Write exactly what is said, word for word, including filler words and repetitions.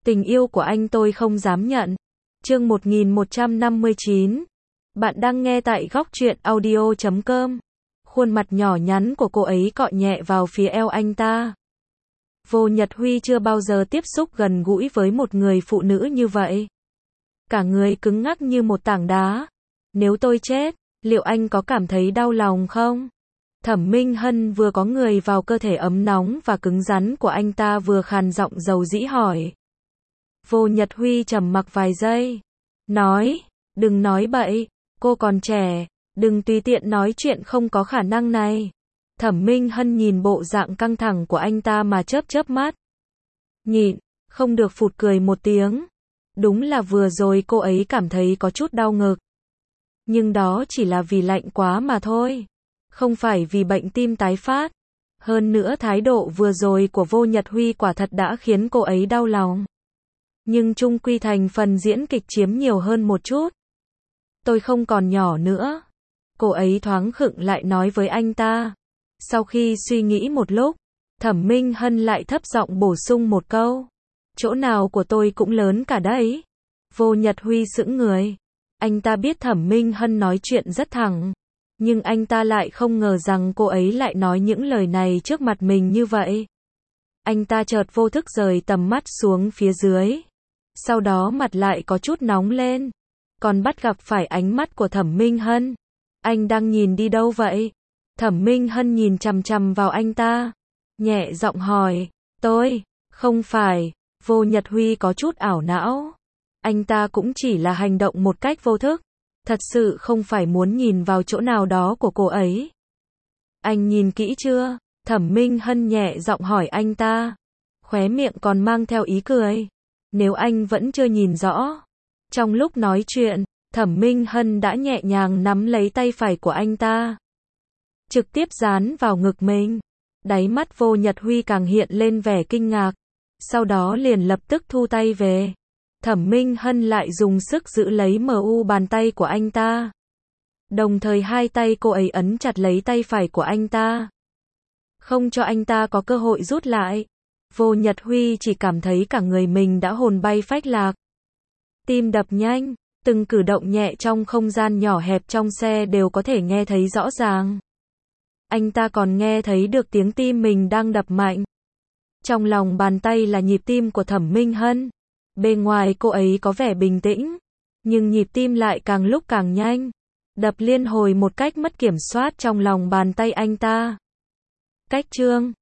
Tình yêu của anh tôi không dám nhận. Chương một nghìn một trăm năm mươi chín. Bạn đang nghe tại góc truyện audio chấm com. Khuôn mặt nhỏ nhắn của cô ấy cọ nhẹ vào phía eo anh ta. Vô Nhật Huy chưa bao giờ tiếp xúc gần gũi với một người phụ nữ như vậy. Cả người cứng ngắc như một tảng đá. Nếu tôi chết, liệu anh có cảm thấy đau lòng không? Thẩm Minh Hân vừa có người vào cơ thể ấm nóng và cứng rắn của anh ta vừa khàn giọng dầu dĩ hỏi. Vô Nhật Huy trầm mặc vài giây. Nói, đừng nói bậy, cô còn trẻ, đừng tùy tiện nói chuyện không có khả năng này. Thẩm Minh Hân nhìn bộ dạng căng thẳng của anh ta mà chớp chớp mắt. Nhịn, không được phụt cười một tiếng. Đúng là vừa rồi cô ấy cảm thấy có chút đau ngực. Nhưng đó chỉ là vì lạnh quá mà thôi. Không phải vì bệnh tim tái phát. Hơn nữa thái độ vừa rồi của Vô Nhật Huy quả thật đã khiến cô ấy đau lòng. Nhưng chung quy thành phần diễn kịch chiếm nhiều hơn một chút. Tôi không còn nhỏ nữa. Cô ấy thoáng khựng lại nói với anh ta. Sau khi suy nghĩ một lúc, Thẩm Minh Hân lại thấp giọng bổ sung một câu. Chỗ nào của tôi cũng lớn cả đấy. Vô Nhật Huy sững người. Anh ta biết Thẩm Minh Hân nói chuyện rất thẳng. Nhưng anh ta lại không ngờ rằng cô ấy lại nói những lời này trước mặt mình như vậy. Anh ta chợt vô thức rời tầm mắt xuống phía dưới. Sau đó mặt lại có chút nóng lên. Còn bắt gặp phải ánh mắt của Thẩm Minh Hân. Anh đang nhìn đi đâu vậy? Thẩm Minh Hân nhìn chằm chằm vào anh ta. Nhẹ giọng hỏi. Tôi, không phải. Vô Nhật Huy có chút ảo não. Anh ta cũng chỉ là hành động một cách vô thức. Thật sự không phải muốn nhìn vào chỗ nào đó của cô ấy. Anh nhìn kỹ chưa? Thẩm Minh Hân nhẹ giọng hỏi anh ta. Khóe miệng còn mang theo ý cười. Nếu anh vẫn chưa nhìn rõ. Trong lúc nói chuyện, Thẩm Minh Hân đã nhẹ nhàng nắm lấy tay phải của anh ta. Trực tiếp dán vào ngực mình. Đáy mắt Vô Nhật Huy càng hiện lên vẻ kinh ngạc. Sau đó liền lập tức thu tay về. Thẩm Minh Hân lại dùng sức giữ lấy mờ u bàn tay của anh ta. Đồng thời hai tay cô ấy ấn chặt lấy tay phải của anh ta. Không cho anh ta có cơ hội rút lại. Vô Nhật Huy chỉ cảm thấy cả người mình đã hồn bay phách lạc. Tim đập nhanh, từng cử động nhẹ trong không gian nhỏ hẹp trong xe đều có thể nghe thấy rõ ràng. Anh ta còn nghe thấy được tiếng tim mình đang đập mạnh. Trong lòng bàn tay là nhịp tim của Thẩm Minh Hân. Bên ngoài cô ấy có vẻ bình tĩnh, nhưng nhịp tim lại càng lúc càng nhanh, đập liên hồi một cách mất kiểm soát trong lòng bàn tay anh ta. Cách chương